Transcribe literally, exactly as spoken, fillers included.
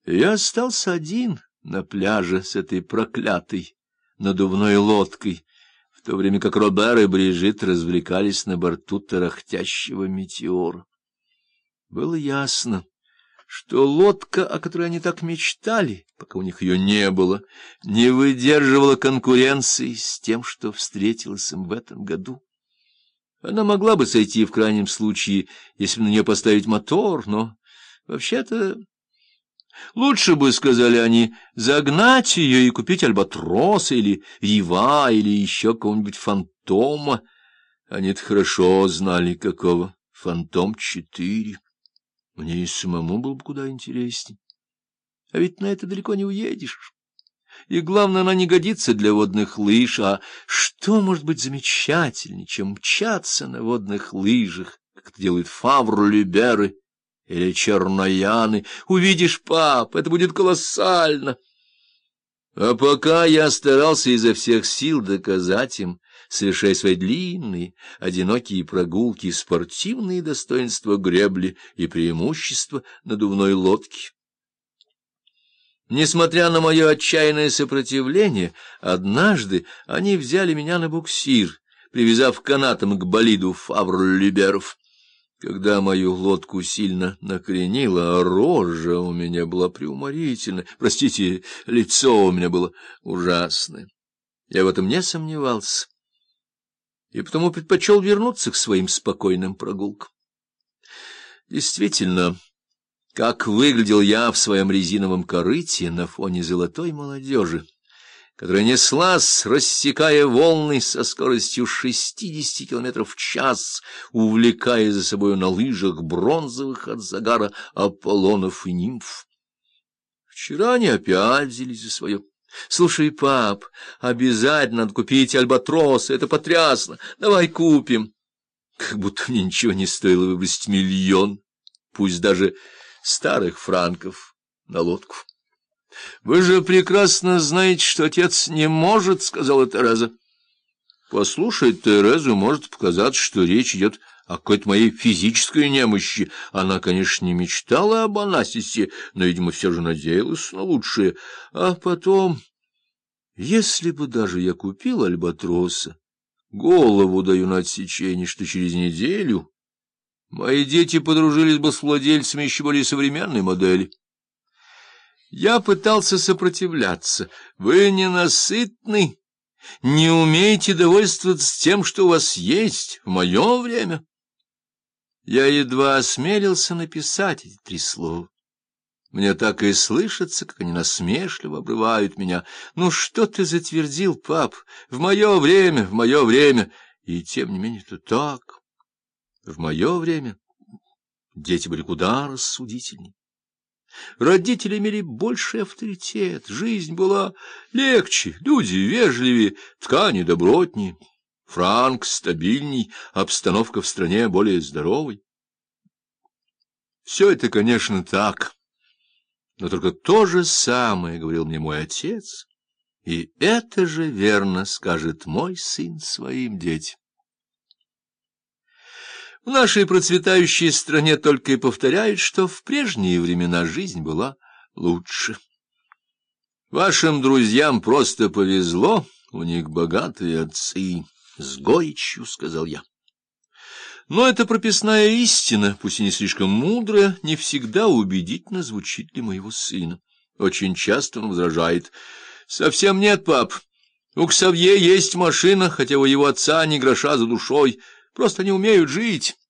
Я остался один на пляже с этой проклятой надувной лодкой, в то время как Робер и Брижит развлекались на борту тарахтящего метеора. Было ясно, что лодка, о которой они так мечтали, пока у них ее не было, не выдерживала конкуренции с тем, что встретилось им в этом году. Она могла бы сойти в крайнем случае, если на нее поставить мотор, но вообще-то лучше бы, сказали они, загнать ее и купить альбатроса или Рева или еще какого-нибудь фантома. Они-то хорошо знали, какого фантом-четыре. Мне и самому было бы куда интересней. А ведь на это далеко не уедешь. И главное, она не годится для водных лыж. А что может быть замечательнее, чем мчаться на водных лыжах, как это делают Фавр-Люберы или Чернояны? Увидишь, пап, это будет колоссально. А пока я старался изо всех сил доказать им, совершая свои длинные, одинокие прогулки, спортивные достоинства гребли и преимущества надувной лодки. Несмотря на мое отчаянное сопротивление, однажды они взяли меня на буксир, привязав канатом к болиду Фавр-Люберов. Когда мою лодку сильно накренило, а рожа у меня была преуморительная, простите, лицо у меня было ужасное. Я в этом не сомневался, и потому предпочел вернуться к своим спокойным прогулкам. Действительно, как выглядел я в своем резиновом корыте на фоне золотой молодежи, которая неслась, рассекая волны со скоростью шестидесяти километров в час, увлекая за собою на лыжах бронзовых от загара Аполлонов и нимф. Вчера они опять взялись за свое. Слушай, пап, обязательно надо купить альбатроса, это потрясно, давай купим. Как будто мне ничего не стоило выбросить миллион, пусть даже старых франков, на лодку. — Вы же прекрасно знаете, что отец не может, — сказала Тереза. Послушать Терезу может показаться, что речь идет о какой-то моей физической немощи. Она, конечно, не мечтала об Анасисе, но, видимо, все же надеялась на лучшее. А потом, если бы даже я купил альбатроса, голову даю на отсечение, что через неделю мои дети подружились бы с владельцами еще более современной модели. Я пытался сопротивляться. Вы ненасытны, не умеете довольствоваться тем, что у вас есть в мое время. Я едва осмелился написать эти три слова. Мне так и слышится, как они насмешливо обрывают меня. Ну что ты затвердил, пап? В мое время, в мое время. И тем не менее это так. В мое время дети были куда рассудительнее. Родители имели больший авторитет, жизнь была легче, люди вежливее, ткани добротнее, франк стабильней, обстановка в стране более здоровой. Все это, конечно, так, но только то же самое говорил мне мой отец, и это же верно скажет мой сын своим детям. В нашей процветающей стране только и повторяют, что в прежние времена жизнь была лучше. Вашим друзьям просто повезло, у них богатые отцы, — с горечью сказал я. Но эта прописная истина, пусть и не слишком мудрая, не всегда убедительно звучит для моего сына. Очень часто он возражает: совсем нет, пап, у Ксавье есть машина, хотя у его отца ни гроша за душой. Просто не умеют жить.